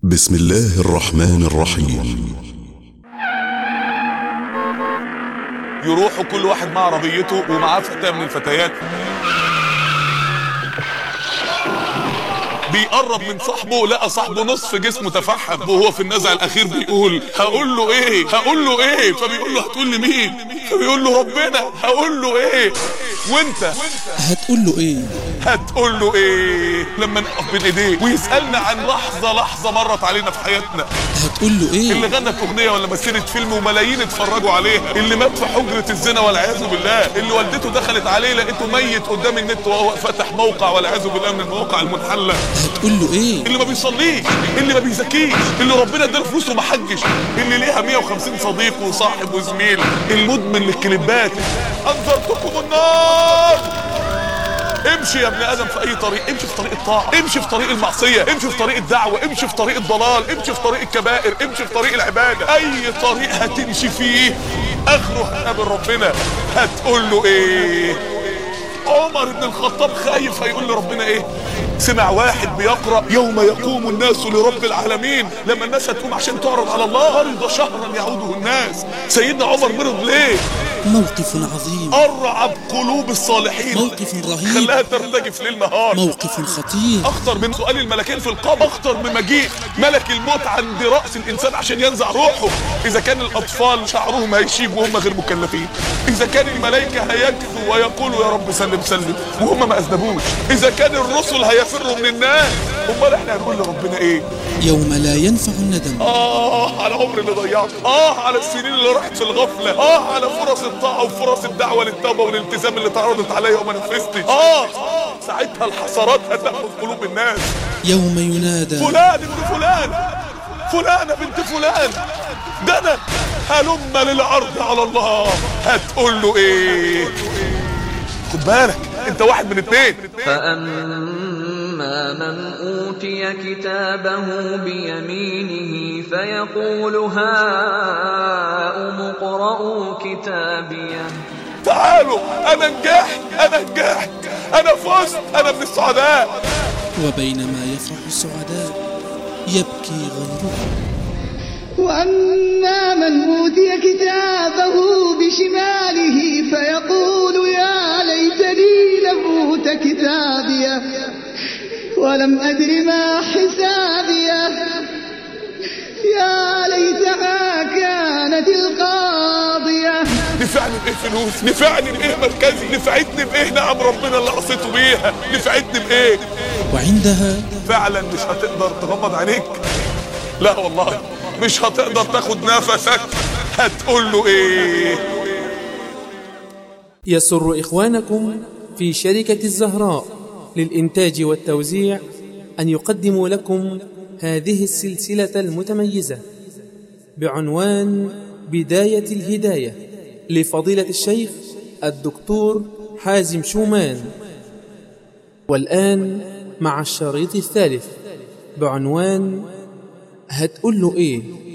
بسم الله الرحمن الرحيم. يروحوا كل واحد مع عربيته ومعاه فتاة من الفتيات، بيقرب من صاحبه، لقى صاحبه نصف جسمه تفحم وهو في النزع الاخير بيقول هقول له ايه فبيقول له هتقول لي مين؟ فبيقول له ربنا. هقول له ايه؟ وانت هتقول له ايه لما نقف بين ايديه ويسألنا عن لحظة مرت علينا في حياتنا؟ هتقول له ايه؟ اللي غنت اغنية ولا مثلت فيلم وملايين اتفرجوا عليها، اللي مات في حجرة الزنا والعياذ بالله، اللي والدته دخلت عليه لقيته ميت قدام النت وهو فتح موقع والعياذ بالله من المواقع المنحلة. هتقول له ايه؟ اللي ما بيصليش، اللي ما بيزكيش، اللي ربنا اداله فلوس وما حجش، اللي ليها 150 صديق وصاحب وزميل، المدمن للكليبات. انذرتكم النار. امشي يا ابن ادم في اي طريق، امشي في طريق الطاعه، امشي في طريق المعصيه، امشي في طريق الدعوه، امشي في طريق الضلال، امشي في طريق الكبائر، امشي في طريق العباده. اي طريق هتمشي فيه اخره هتقابل ربنا. هتقول له ايه؟ عمر بن الخطاب خايف هيقول لربنا ايه؟ سمع واحد بيقرأ يوم يقوم الناس لرب العالمين، لما الناس هتقوم عشان تعرض على الله مرض شهرا يعوده الناس. سيدنا عمر مرض ليه؟ موقف عظيم، أرعب قلوب الصالحين، موقف رهيب، خلاها ترتجف ليل نهار، موقف خطير، أخطر من سؤال الملكين في القبر، أخطر من مجيء ملك الموت عند رأس الإنسان عشان ينزع روحه. إذا كان الأطفال شعرهم هيشيب وهم غير مكلفين، إذا كان الملائكة هيكفوا ويقولوا يا رب سلم سلم وهم ما أذنبوش، إذا كان الرسل هيفروا من الناس، أمال إحنا هنقول لربنا إيه؟ يوم لا ينفع الندم. على العمر اللي ضيعته، على السنين اللي راحت في الغفلة، على فرص الطاعة وفرص الدعوة للتوبة والالتزام اللي اتعرضت عليا وما نفذتش. ساعتها الحسرات هتاخد قلوب الناس. يوم ينادى فلان ابن فلان، فلانة بنت فلان، ده أنا هلم للعرض على الله. هتقول له ايه؟ خد بالك انت واحد من اتنين. فأما من أوتي كتابه بيمينه فيقول هاؤم اقرءوا كتابيه. تعالوا انا نجحت، انا فزت، انا من السعداء. وبينما يفرح السعداء يبكي غيرهم. وأما من أوتي كتابه بشماله فيقول يا ليتني لم أوت كتابيه ولم أدر ما حسابيه يا ليتها كانت القاضية. نفعني بإيه فلوس؟ نفعني بإيه مركزي؟ نفعتني بإيه نعم ربنا اللي عصيته بيها؟ نفعتني بإيه؟ وعندها فعلا مش هتقدر تغمض عينيك، لا والله مش هتقدر تاخد نفسك. هتقول له ايه؟ يسر إخوانكم في شركة الزهراء للإنتاج والتوزيع أن يقدموا لكم هذه السلسلة المتميزة بعنوان بداية الهداية لفضيلة الشيخ الدكتور حازم شومان. والآن مع الشريط الثالث بعنوان هتقول له إيه؟